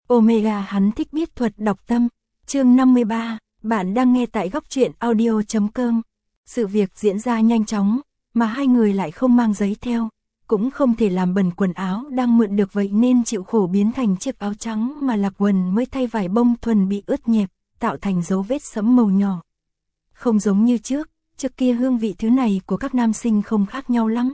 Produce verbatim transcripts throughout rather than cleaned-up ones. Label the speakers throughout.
Speaker 1: Omega hắn thích biết thuật đọc tâm. Chương năm mươi ba, bạn đang nghe tại góc truyện audio chấm com. Sự việc diễn ra nhanh chóng, mà hai người lại không mang giấy theo, cũng không thể làm bẩn quần áo đang mượn được, vậy nên chịu khổ biến thành chiếc áo trắng mà Lạc Quần mới thay vải bông thuần bị ướt nhẹp, tạo thành dấu vết sẫm màu nhỏ. Không giống như trước, trước kia hương vị thứ này của các nam sinh không khác nhau lắm.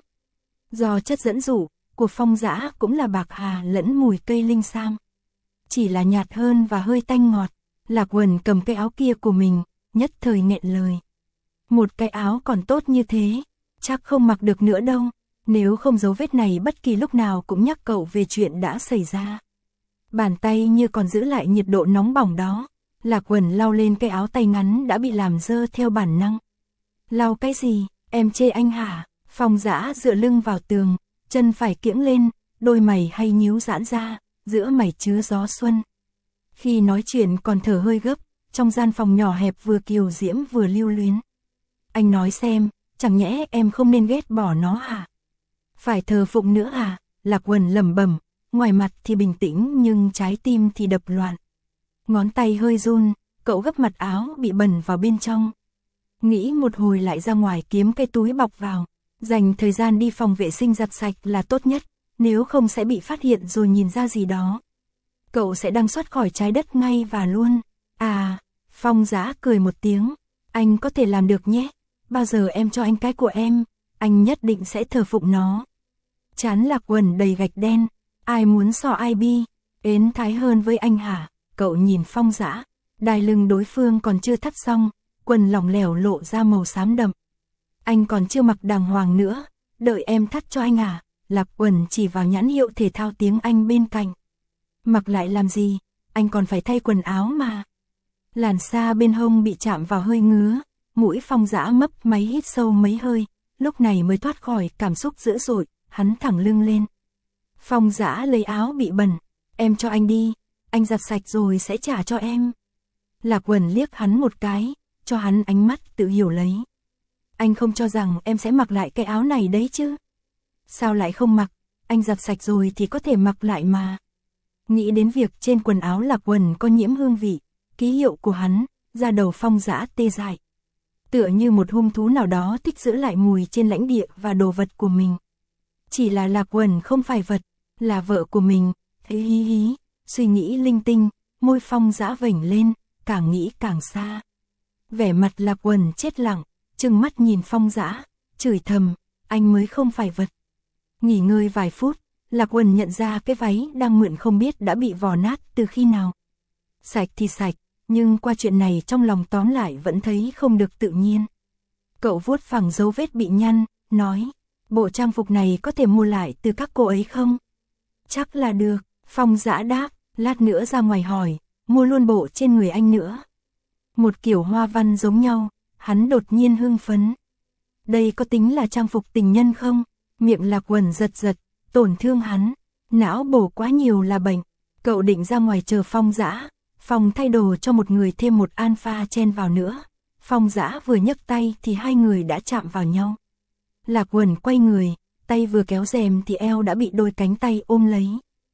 Speaker 1: Do chất dẫn dụ của Phong Dã cũng là bạc hà lẫn mùi cây linh sam, chỉ là nhạt hơn và hơi tanh ngọt. Lạc Quần cầm cái áo kia của mình, nhất thời nghẹn lời. Một cái áo còn tốt như thế, chắc không mặc được nữa đâu, nếu không dấu vết này bất kỳ lúc nào cũng nhắc cậu về chuyện đã xảy ra. Bàn tay như còn giữ lại nhiệt độ nóng bỏng đó, Lạc Quần lau lên cái áo tay ngắn đã bị làm dơ theo bản năng. Lau cái gì, em chê anh hả? Phong Dã dựa lưng vào tường, chân phải kiễng lên, đôi mày hay nhíu giãn ra, giữa mày chứa gió xuân. Khi nói chuyện còn thở hơi gấp, trong gian phòng nhỏ hẹp vừa kiều diễm vừa lưu luyến. Anh nói xem, chẳng nhẽ em không nên ghét bỏ nó hả? Phải thờ phụng nữa à? Lạc Quần lẩm bẩm, ngoài mặt thì bình tĩnh nhưng trái tim thì đập loạn. Ngón tay hơi run, cậu gấp mặt áo bị bẩn vào bên trong. Nghĩ một hồi lại ra ngoài kiếm cái túi bọc vào, dành thời gian đi phòng vệ sinh giặt sạch là tốt nhất, nếu không sẽ bị phát hiện rồi nhìn ra gì đó. Cậu sẽ đăng xuất khỏi trái đất ngay và luôn. À, Phong Dã cười một tiếng, anh có thể làm được nhé, bao giờ em cho anh cái của em, anh nhất định sẽ thờ phụng nó. Chán Lạc Quần đầy gạch đen, ai muốn so ai bi, ến thái hơn với anh hả? Cậu nhìn Phong Dã, đai lưng đối phương còn chưa thắt xong, quần lỏng lẻo lộ ra màu xám đậm. Anh còn chưa mặc đàng hoàng nữa, đợi em thắt cho anh à? Lạc Quần chỉ vào nhãn hiệu thể thao tiếng Anh bên cạnh. Mặc lại làm gì, anh còn phải thay quần áo mà. Làn da bên hông bị chạm vào hơi ngứa, mũi Phong Dã mấp máy hít sâu mấy hơi, lúc này mới thoát khỏi cảm xúc dữ dội, hắn thẳng lưng lên. Phong Dã lấy áo bị bẩn, em cho anh đi, anh giặt sạch rồi sẽ trả cho em. Lạc Quần liếc hắn một cái, cho hắn ánh mắt tự hiểu lấy. Anh không cho rằng em sẽ mặc lại cái áo này đấy chứ? Sao lại không mặc, anh giặt sạch rồi thì có thể mặc lại mà. Nghĩ đến việc trên quần áo Lạc Quần có nhiễm hương vị, ký hiệu của hắn, da đầu Phong Dã tê dại. Tựa như một hung thú nào đó thích giữ lại mùi trên lãnh địa và đồ vật của mình. Chỉ là Lạc Quần không phải vật, là vợ của mình, thế hí hí, suy nghĩ linh tinh, môi Phong Dã vểnh lên, càng nghĩ càng xa. Vẻ mặt Lạc Quần chết lặng, trừng mắt nhìn Phong Dã, chửi thầm, anh mới không phải vật. Nghỉ ngơi vài phút, Lạc Quần nhận ra cái váy đang mượn không biết đã bị vò nát từ khi nào. Sạch thì sạch, nhưng qua chuyện này trong lòng tóm lại vẫn thấy không được tự nhiên. Cậu vuốt phẳng dấu vết bị nhăn, nói, bộ trang phục này có thể mua lại từ các cô ấy không? Chắc là được, Phong Dã đáp, lát nữa ra ngoài hỏi, mua luôn bộ trên người anh nữa. Một kiểu hoa văn giống nhau, hắn đột nhiên hưng phấn. Đây có tính là trang phục tình nhân không? Miệng Lạc Quần giật giật, tổn thương hắn, não bổ quá nhiều là bệnh. Cậu định ra ngoài chờ Phong Dã, phòng thay đồ cho một người thêm một alpha chen vào nữa. Phong Dã vừa nhấc tay thì hai người đã chạm vào nhau. Lạc Quần quay người, tay vừa kéo rèm thì eo đã bị đôi cánh tay ôm lấy.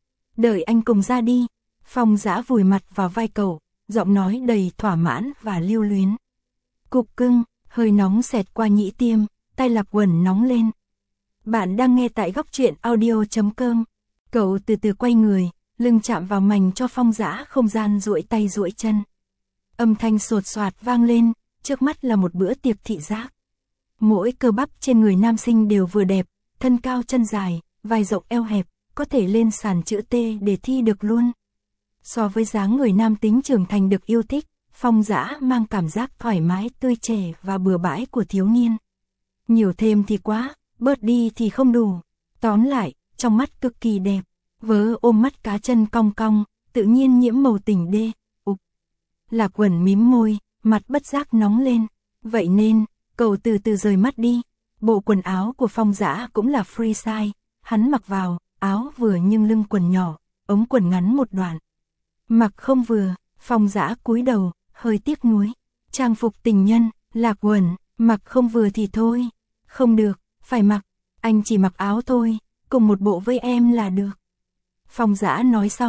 Speaker 1: Đợi anh cùng ra đi. Phong Dã vùi mặt vào vai cậu, giọng nói đầy thỏa mãn và lưu luyến. Cục cưng, hơi nóng xẹt qua nhĩ tiêm, tay Lạc Quần nóng lên. Bạn đang nghe tại góc truyện audio chấm com. Cậu từ từ quay người, lưng chạm vào mảnh cho Phong Dã không gian duỗi tay duỗi chân. Âm thanh sột soạt vang lên, trước mắt là một bữa tiệc thị giác. Mỗi cơ bắp trên người nam sinh đều vừa đẹp, thân cao chân dài, vai rộng eo hẹp, có thể lên sàn chữ T để thi được luôn. So với dáng người nam tính trưởng thành được yêu thích, Phong Dã mang cảm giác thoải mái, tươi trẻ và bừa bãi của thiếu niên. Nhiều thêm thì quá, bớt đi thì không đủ. Tóm lại, trong mắt cực kỳ đẹp, vớ ôm mắt cá chân cong cong, tự nhiên nhiễm màu tình đê. Ục. Lạc Quần mím môi, mặt bất giác nóng lên. Vậy nên, cậu từ từ rời mắt đi. Bộ quần áo của Phong Dã cũng là free size, hắn mặc vào, áo vừa nhưng lưng quần nhỏ, ống quần ngắn một đoạn. Mặc không vừa, Phong Dã cúi đầu, hơi tiếc nuối. Trang phục tình nhân, Lạc Quần, mặc không vừa thì thôi. Không được, phải mặc, anh chỉ mặc áo thôi, cùng một bộ với em là được. Phong Dã nói xong,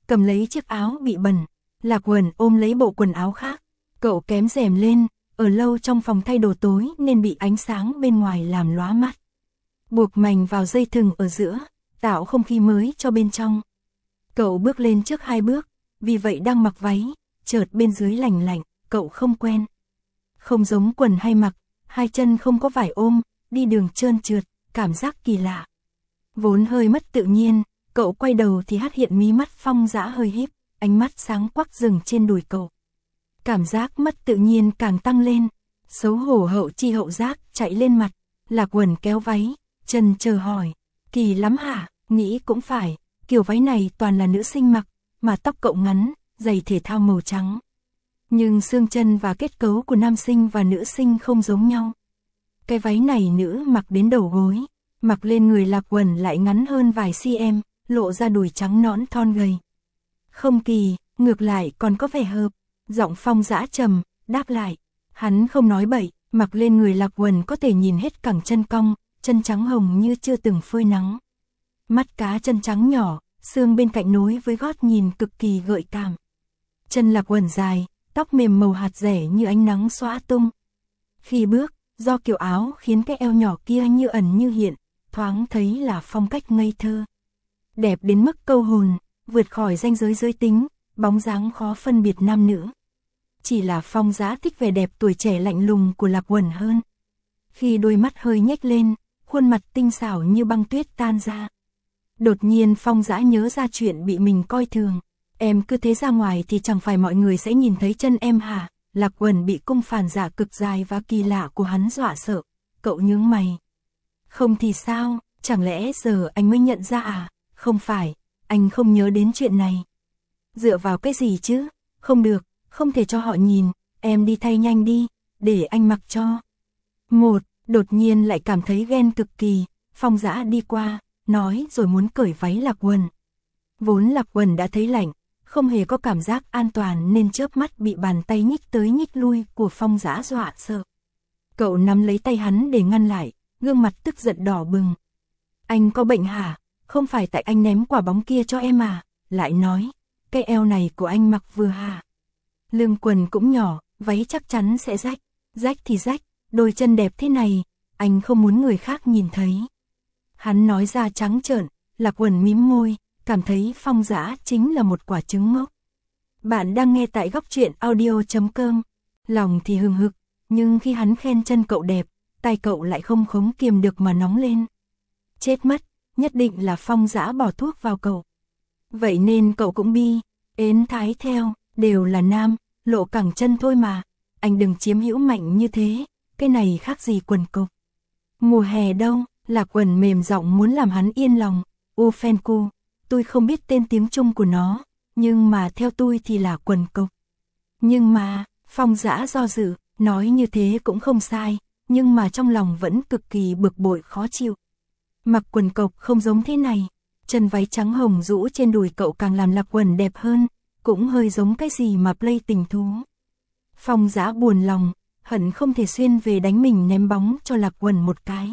Speaker 1: cầm lấy chiếc áo bị bẩn. Lạc Uẩn ôm lấy bộ quần áo khác, cậu kém rèm lên, ở lâu trong phòng thay đồ tối nên bị ánh sáng bên ngoài làm lóa mắt. Buộc mành vào dây thừng ở giữa, tạo không khí mới cho bên trong. Cậu bước lên trước hai bước, vì vậy đang mặc váy, chợt bên dưới lạnh lạnh, cậu không quen. Không giống quần hay mặc, hai chân không có vải ôm, đi đường trơn trượt, cảm giác kỳ lạ. Vốn hơi mất tự nhiên, cậu quay đầu thì phát hiện mí mắt Phong Dã hơi híp, ánh mắt sáng quắc dừng trên đùi cậu. Cảm giác mất tự nhiên càng tăng lên, xấu hổ hậu chi hậu giác chạy lên mặt. Lạc Uẩn kéo váy, chân chờ hỏi, kỳ lắm hả? Nghĩ cũng phải, kiểu váy này toàn là nữ sinh mặc, mà tóc cậu ngắn, giày thể thao màu trắng. Nhưng xương chân và kết cấu của nam sinh và nữ sinh không giống nhau. Cái váy này nữ mặc đến đầu gối, mặc lên người Lạc Uẩn lại ngắn hơn vài cm, lộ ra đùi trắng nõn thon gầy. Không kỳ, ngược lại còn có vẻ hợp. Giọng Phong Dã trầm, đáp lại. Hắn không nói bậy, mặc lên người Lạc Uẩn có thể nhìn hết cẳng chân cong, chân trắng hồng như chưa từng phơi nắng. Mắt cá chân trắng nhỏ, xương bên cạnh nối với gót nhìn cực kỳ gợi cảm. Chân Lạc Uẩn dài, tóc mềm màu hạt rẻ như ánh nắng xõa tung. Khi bước, do kiểu áo khiến cái eo nhỏ kia như ẩn như hiện, thoáng thấy là phong cách ngây thơ. Đẹp đến mức câu hồn, vượt khỏi ranh giới giới tính, bóng dáng khó phân biệt nam nữ. Chỉ là Phong Dã thích vẻ đẹp tuổi trẻ lạnh lùng của Lạc Uẩn hơn. Khi đôi mắt hơi nhếch lên, khuôn mặt tinh xảo như băng tuyết tan ra. Đột nhiên Phong Dã nhớ ra chuyện bị mình coi thường. Em cứ thế ra ngoài thì chẳng phải mọi người sẽ nhìn thấy chân em hả? Lạc Uẩn bị cung phản giả cực dài và kỳ lạ của hắn dọa sợ. Cậu nhướng mày. Không thì sao, chẳng lẽ giờ anh mới nhận ra à? Không phải, anh không nhớ đến chuyện này. Dựa vào cái gì chứ? Không được, không thể cho họ nhìn, em đi thay nhanh đi, để anh mặc cho. Một, đột nhiên lại cảm thấy ghen cực kỳ, Phong Dã đi qua, nói rồi muốn cởi váy Lạc Uẩn. Vốn Lạc Uẩn đã thấy lạnh, không hề có cảm giác an toàn nên chớp mắt bị bàn tay nhích tới nhích lui của Phong Dã dọa sợ. Cậu nắm lấy tay hắn để ngăn lại, gương mặt tức giận đỏ bừng. Anh có bệnh hả? Không phải tại anh ném quả bóng kia cho em à? Lại nói, cái eo này của anh mặc vừa hả? Lưng quần cũng nhỏ, váy chắc chắn sẽ rách. Rách thì rách, đôi chân đẹp thế này, anh không muốn người khác nhìn thấy. Hắn nói ra trắng trợn, Lạc Uẩn mím môi, cảm thấy Phong Dã chính là một quả trứng ngốc. Bạn đang nghe tại góc truyện audio chấm com. Lòng thì hừng hực, nhưng khi hắn khen chân cậu đẹp, tay cậu lại không khống kiềm được mà nóng lên. Chết mất, nhất định là Phong Dã bỏ thuốc vào cậu. Vậy nên cậu cũng bi, ến thái theo, đều là nam, lộ cẳng chân thôi mà. Anh đừng chiếm hữu mạnh như thế, cái này khác gì quần cộc. Mùa hè đâu, Lạc Uẩn mềm giọng muốn làm hắn yên lòng. U Phenku, tôi không biết tên tiếng Trung của nó, nhưng mà theo tôi thì là quần cộc. Nhưng mà, Phong Dã do dự, nói như thế cũng không sai, nhưng mà trong lòng vẫn cực kỳ bực bội khó chịu. Mặc quần cộc không giống thế này, chân váy trắng hồng rũ trên đùi cậu càng làm Lạc Uẩn đẹp hơn, cũng hơi giống cái gì mà play tình thú. Phong Dã buồn lòng, hận không thể xuyên về đánh mình ném bóng cho Lạc Uẩn một cái.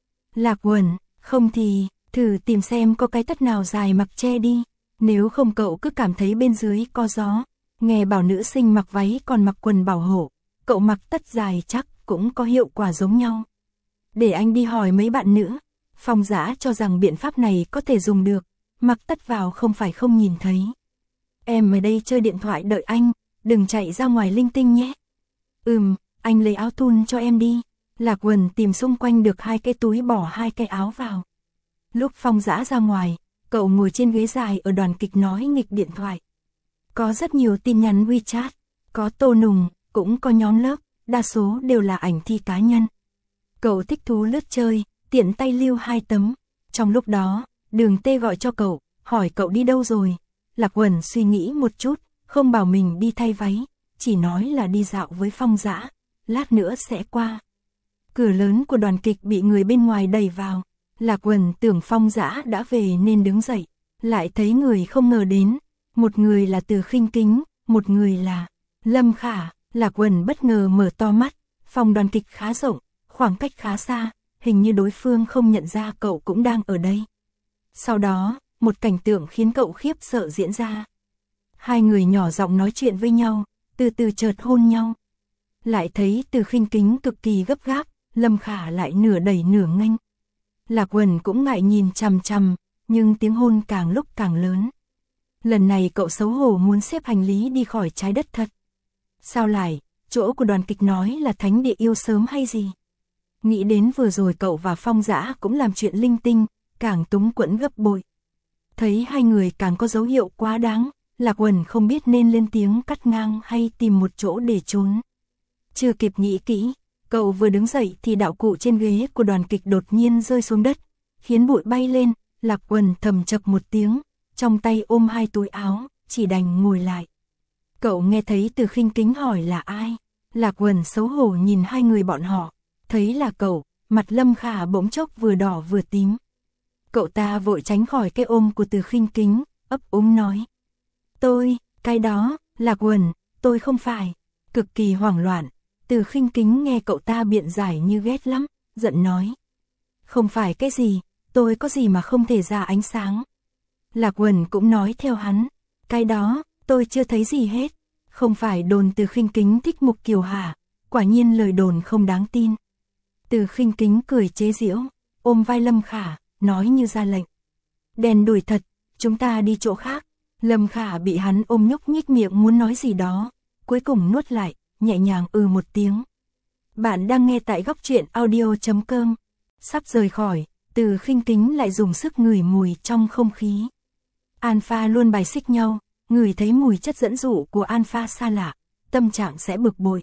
Speaker 1: Lạc Uẩn, không thì, thử tìm xem có cái tất nào dài mặc che đi, nếu không cậu cứ cảm thấy bên dưới có gió. Nghe bảo nữ sinh mặc váy còn mặc quần bảo hộ, cậu mặc tất dài chắc cũng có hiệu quả giống nhau. Để anh đi hỏi mấy bạn nữ. Phong Dã cho rằng biện pháp này có thể dùng được, mặc tất vào không phải không nhìn thấy. Em ở đây chơi điện thoại đợi anh, đừng chạy ra ngoài linh tinh nhé. Ừm, anh lấy áo thun cho em đi. Lạc Uẩn tìm xung quanh được hai cái túi bỏ hai cái áo vào. Lúc Phong Dã ra ngoài, cậu ngồi trên ghế dài ở đoàn kịch nói nghịch điện thoại. Có rất nhiều tin nhắn WeChat, có tô nùng, cũng có nhóm lớp, đa số đều là ảnh thi cá nhân. Cậu thích thú lướt chơi, tiện tay lưu hai tấm. Trong lúc đó, Đường Tê gọi cho cậu, hỏi cậu đi đâu rồi. Lạc Uẩn suy nghĩ một chút, không bảo mình đi thay váy, chỉ nói là đi dạo với Phong Dã, lát nữa sẽ qua. Cửa lớn của đoàn kịch bị người bên ngoài đẩy vào. Lạc Uẩn tưởng Phong Dã đã về nên đứng dậy, lại thấy người không ngờ đến. Một người là Từ Khinh Kính, một người là Lâm Khả. Lạc Uẩn bất ngờ mở to mắt, phòng đoàn kịch khá rộng, khoảng cách khá xa, hình như đối phương không nhận ra cậu cũng đang ở đây. Sau đó, một cảnh tượng khiến cậu khiếp sợ diễn ra. Hai người nhỏ giọng nói chuyện với nhau, từ từ chợt hôn nhau. Lại thấy Từ Khinh Kính cực kỳ gấp gáp, Lâm Khả lại nửa đẩy nửa nghênh. Lạc Uẩn cũng ngại nhìn chằm chằm, nhưng tiếng hôn càng lúc càng lớn. Lần này cậu xấu hổ muốn xếp hành lý đi khỏi trái đất thật. Sao lại, chỗ của đoàn kịch nói là thánh địa yêu sớm hay gì? Nghĩ đến vừa rồi cậu và Phong Dã cũng làm chuyện linh tinh, càng túng quẫn gấp bội. Thấy hai người càng có dấu hiệu quá đáng, Lạc Uẩn không biết nên lên tiếng cắt ngang hay tìm một chỗ để trốn. Chưa kịp nghĩ kỹ, cậu vừa đứng dậy thì đạo cụ trên ghế của đoàn kịch đột nhiên rơi xuống đất, khiến bụi bay lên. Lạc Uẩn thầm chập một tiếng, trong tay ôm hai túi áo, chỉ đành ngồi lại. Cậu nghe thấy Từ Khinh Kính hỏi là ai. Lạc Uẩn xấu hổ nhìn hai người bọn họ, thấy là cậu, mặt Lâm Khả bỗng chốc vừa đỏ vừa tím. Cậu ta vội tránh khỏi cái ôm của Từ Khinh Kính, ấp úng nói. Tôi, cái đó, Lạc Uẩn, tôi không phải. Cực kỳ hoảng loạn, Từ Khinh Kính nghe cậu ta biện giải như ghét lắm, giận nói. Không phải cái gì, tôi có gì mà không thể ra ánh sáng. Lạc Uẩn cũng nói theo hắn. Cái đó, tôi chưa thấy gì hết. Không phải đồn Từ Khinh Kính thích Mục Kiều hả? Quả nhiên lời đồn không đáng tin. Từ Khinh Kính cười chế giễu, ôm vai Lâm Khả, nói như ra lệnh. Đèn đuổi thật, chúng ta đi chỗ khác. Lâm Khả bị hắn ôm nhúc nhích miệng muốn nói gì đó, cuối cùng nuốt lại, nhẹ nhàng ừ một tiếng. Bạn đang nghe tại góc truyện audio chấm com. Sắp rời khỏi, Từ Khinh Kính lại dùng sức ngửi mùi trong không khí. Alpha luôn bài xích nhau, ngửi thấy mùi chất dẫn dụ của Alpha xa lạ, tâm trạng sẽ bực bội.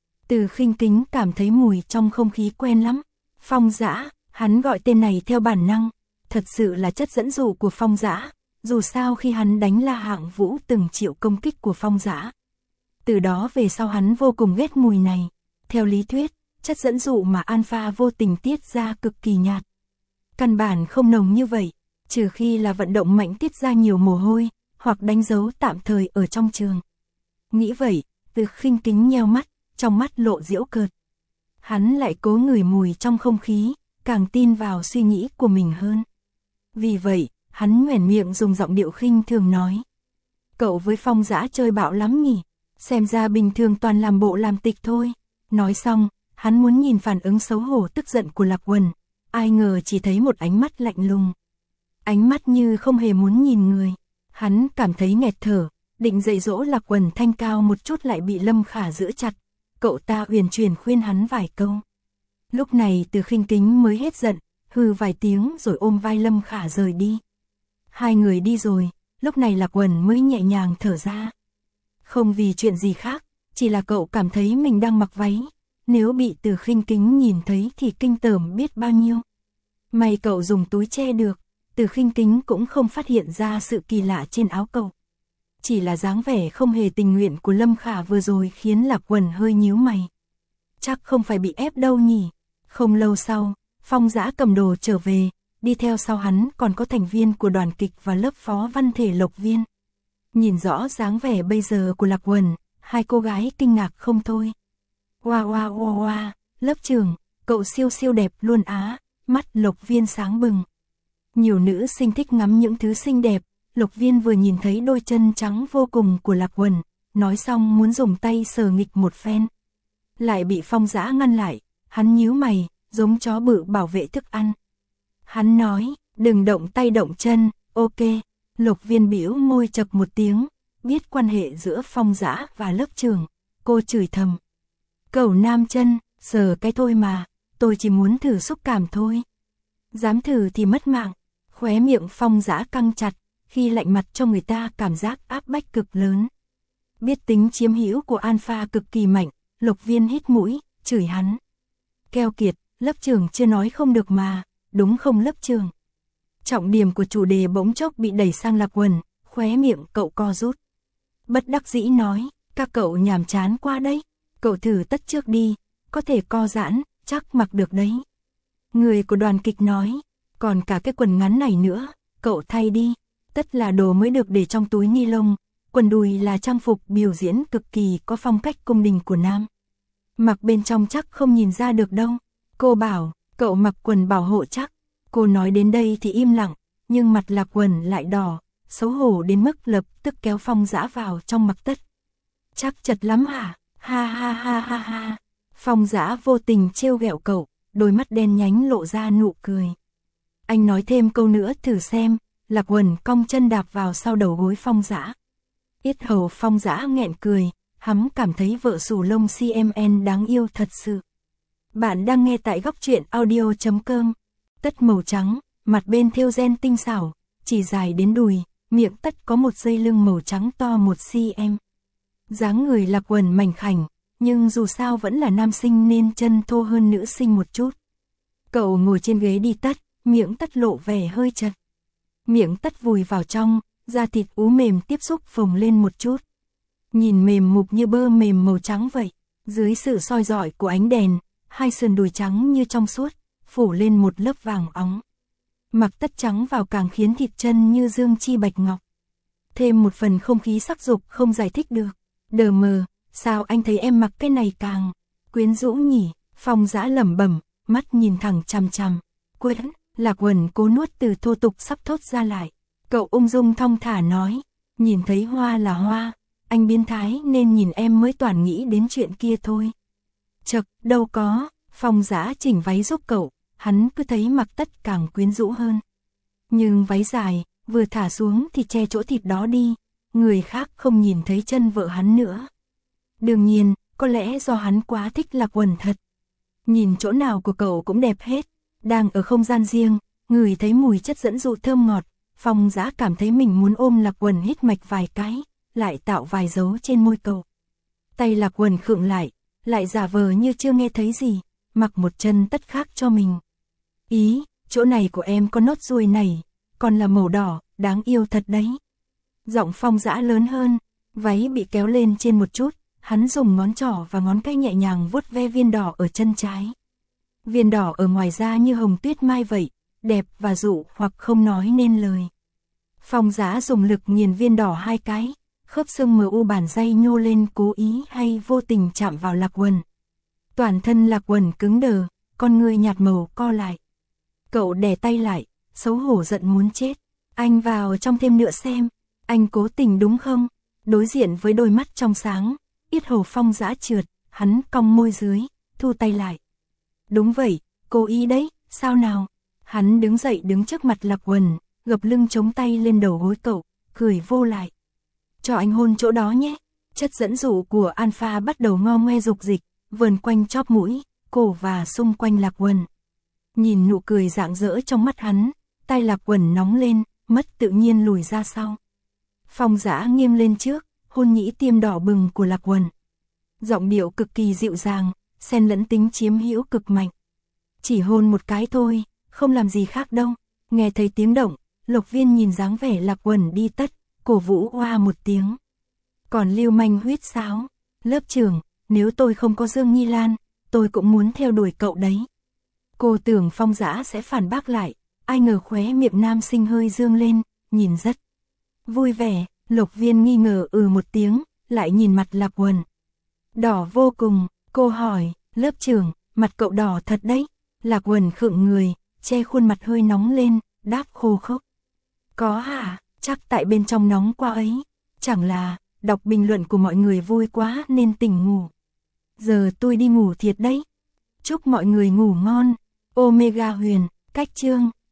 Speaker 1: Từ Khinh Kính cảm thấy mùi trong không khí quen lắm. Phong Dã, hắn gọi tên này theo bản năng, thật sự là chất dẫn dụ của Phong Dã, dù sao khi hắn đánh La Hạng Vũ từng chịu công kích của Phong Dã. Từ đó về sau hắn vô cùng ghét mùi này. Theo lý thuyết, chất dẫn dụ mà Alpha vô tình tiết ra cực kỳ nhạt. Căn bản không nồng như vậy, trừ khi là vận động mạnh tiết ra nhiều mồ hôi, hoặc đánh dấu tạm thời ở trong trường. Nghĩ vậy, Từ Khinh Kính nheo mắt, trong mắt lộ giễu cợt. Hắn lại cố ngửi mùi trong không khí, càng tin vào suy nghĩ của mình hơn. Vì vậy, hắn nhoẻn miệng dùng giọng điệu khinh thường nói. Cậu với Phong Dã chơi bạo lắm nhỉ, xem ra bình thường toàn làm bộ làm tịch thôi. Nói xong, hắn muốn nhìn phản ứng xấu hổ tức giận của Lạc Uẩn, ai ngờ chỉ thấy một ánh mắt lạnh lùng. Ánh mắt như không hề muốn nhìn người. Hắn cảm thấy nghẹt thở, định dạy dỗ Lạc Uẩn thanh cao một chút lại bị Lâm Khả giữ chặt. Cậu ta uyển chuyển khuyên hắn vài câu. Lúc này Từ Khinh Kính mới hết giận, hừ vài tiếng rồi ôm vai Lâm Khả rời đi. Hai người đi rồi, lúc này Lạc Uẩn mới nhẹ nhàng thở ra. Không vì chuyện gì khác, chỉ là cậu cảm thấy mình đang mặc váy. Nếu bị Từ Khinh Kính nhìn thấy thì kinh tởm biết bao nhiêu. May cậu dùng túi che được, Từ Khinh Kính cũng không phát hiện ra sự kỳ lạ trên áo cậu. Chỉ là dáng vẻ không hề tình nguyện của Lâm Khả vừa rồi khiến Lạc Uẩn hơi nhíu mày. Chắc không phải bị ép đâu nhỉ. Không lâu sau, Phong Dã cầm đồ trở về, đi theo sau hắn còn có thành viên của đoàn kịch và lớp phó văn thể Lộc Viên. Nhìn rõ dáng vẻ bây giờ của Lạc Uẩn, hai cô gái kinh ngạc không thôi. Oa oa oa oa, lớp trưởng, cậu siêu siêu đẹp luôn á, mắt Lộc Viên sáng bừng. Nhiều nữ sinh thích ngắm những thứ xinh đẹp, Lộc Viên vừa nhìn thấy đôi chân trắng vô cùng của Lạc Uẩn, nói xong muốn dùng tay sờ nghịch một phen. Lại bị Phong Dã ngăn lại, hắn nhíu mày, giống chó bự bảo vệ thức ăn. Hắn nói, đừng động tay động chân, ok. Lộc Viên bĩu môi chập một tiếng, biết quan hệ giữa Phong Dã và lớp trưởng, cô chửi thầm. Cẩu nam chân, sờ cái thôi mà, tôi chỉ muốn thử xúc cảm thôi. Dám thử thì mất mạng. Khóe miệng Phong Dã căng chặt, khi lạnh mặt cho người ta cảm giác áp bách cực lớn. Biết tính chiếm hữu của Alpha cực kỳ mạnh, Lộc Viên hít mũi, chửi hắn. Keo kiệt, lớp trưởng chưa nói không được mà, đúng không lớp trưởng? Trọng điểm của chủ đề bỗng chốc bị đẩy sang Lạc Uẩn, khóe miệng cậu co rút. Bất đắc dĩ nói, các cậu nhàm chán qua đấy, cậu thử tất trước đi, có thể co giãn, chắc mặc được đấy. Người của đoàn kịch nói, còn cả cái quần ngắn này nữa, cậu thay đi, tất là đồ mới được để trong túi ni lông, quần đùi là trang phục biểu diễn cực kỳ có phong cách cung đình của nam. Mặc bên trong chắc không nhìn ra được đâu. Cô bảo, cậu mặc quần bảo hộ chắc. Cô nói đến đây thì im lặng, nhưng mặt Lạc Uẩn lại đỏ, xấu hổ đến mức lập tức kéo Phong Dã vào trong Mặc Tất. Chắc chật lắm hả? Ha ha ha ha ha. Phong Dã vô tình trêu ghẹo cậu, đôi mắt đen nhánh lộ ra nụ cười. Anh nói thêm câu nữa thử xem. Lạc Uẩn cong chân đạp vào sau đầu gối Phong Dã. Yết hầu Phong Dã nghẹn cười, hắn cảm thấy vợ sù lông xê em en đáng yêu thật sự. Bạn đang nghe tại góc truyện audio chấm com. Tất màu trắng, mặt bên thêu ren tinh xảo, chỉ dài đến đùi, miệng tất có một dây lưng màu trắng to một xăng-ti-mét. Dáng người Lạc Uẩn mảnh khảnh, nhưng dù sao vẫn là nam sinh nên chân thô hơn nữ sinh một chút. Cậu ngồi trên ghế đi tất, miệng tất lộ vẻ hơi chật. Miệng tất vùi vào trong, da thịt ú mềm tiếp xúc phồng lên một chút. Nhìn mềm mục như bơ mềm màu trắng vậy, dưới sự soi rọi của ánh đèn, hai sườn đùi trắng như trong suốt, phủ lên một lớp vàng óng. Mặc tất trắng vào càng khiến thịt chân như dương chi bạch ngọc. Thêm một phần không khí sắc dục không giải thích được. Đờ mờ, sao anh thấy em mặc cái này càng quyến rũ nhỉ? Phong Dã lẩm bẩm, mắt nhìn thẳng chằm chằm. Quên, Lạc Uẩn cố nuốt từ thô tục sắp thốt ra lại. Cậu ung dung thong thả nói, nhìn thấy hoa là hoa, anh biến thái nên nhìn em mới toàn nghĩ đến chuyện kia thôi. Chật, đâu có, Phong Dã chỉnh váy giúp cậu, hắn cứ thấy Mặc Tất càng quyến rũ hơn. Nhưng váy dài, vừa thả xuống thì che chỗ thịt đó đi, người khác không nhìn thấy chân vợ hắn nữa. Đương nhiên, có lẽ do hắn quá thích Lạc Uẩn thật. Nhìn chỗ nào của cậu cũng đẹp hết, đang ở không gian riêng, ngửi thấy mùi chất dẫn dụ thơm ngọt, Phong Dã cảm thấy mình muốn ôm Lạc Uẩn hít mạch vài cái, lại tạo vài dấu trên môi cậu. Tay Lạc Uẩn khựng lại, lại giả vờ như chưa nghe thấy gì, mặc một chân tất khác cho mình. Ý, chỗ này của em có nốt ruồi này, còn là màu đỏ, đáng yêu thật đấy. Giọng Phong Dã lớn hơn, váy bị kéo lên trên một chút, hắn dùng ngón trỏ và ngón cái nhẹ nhàng vuốt ve viên đỏ ở chân trái. Viên đỏ ở ngoài da như hồng tuyết mai vậy, đẹp và dụ hoặc không nói nên lời. Phong Dã dùng lực nghiền viên đỏ hai cái, khớp xương mờ u bàn tay nhô lên cố ý hay vô tình chạm vào Lạc Uẩn. Toàn thân Lạc Uẩn cứng đờ, con người nhạt màu co lại. Cậu đè tay lại, xấu hổ giận muốn chết. Anh vào trong thêm nữa xem, anh cố tình đúng không? Đối diện với đôi mắt trong sáng, yết hầu Phong Dã trượt, hắn cong môi dưới, thu tay lại. Đúng vậy, cố ý đấy, sao nào? Hắn đứng dậy đứng trước mặt Lạc Uẩn, gập lưng chống tay lên đầu gối cậu, cười vô lại. Cho anh hôn chỗ đó nhé. Chất dẫn dụ của Alpha bắt đầu ngo ngoe dục dịch, vờn quanh chóp mũi, cổ và xung quanh Lạc Uẩn. Nhìn nụ cười rạng rỡ trong mắt hắn, tay Lạc Uẩn nóng lên, mất tự nhiên lùi ra sau. Phong Dã nghiêm lên trước, hôn nhĩ tiêm đỏ bừng của Lạc Uẩn. Giọng điệu cực kỳ dịu dàng, xen lẫn tính chiếm hữu cực mạnh. Chỉ hôn một cái thôi, không làm gì khác đâu. Nghe thấy tiếng động, Lộc Viên nhìn dáng vẻ Lạc Uẩn đi tất, cổ vũ oa một tiếng. Còn lưu manh huýt sáo, lớp trưởng, nếu tôi không có Dương Nghi Lan, tôi cũng muốn theo đuổi cậu đấy. Cô tưởng Phong Dã sẽ phản bác lại, ai ngờ khóe miệng nam sinh hơi dương lên, nhìn rất vui vẻ. Lộc Viên nghi ngờ ừ một tiếng, lại nhìn mặt Lạc Uẩn. Đỏ vô cùng, cô hỏi, lớp trưởng, mặt cậu đỏ thật đấy. Lạc Uẩn khựng người, che khuôn mặt hơi nóng lên, đáp khô khốc. Có hả, chắc tại bên trong nóng quá ấy. Chẳng là, đọc bình luận của mọi người vui quá nên tỉnh ngủ. Giờ tôi đi ngủ thiệt đấy. Chúc mọi người ngủ ngon. Omega Huyền, cách chương.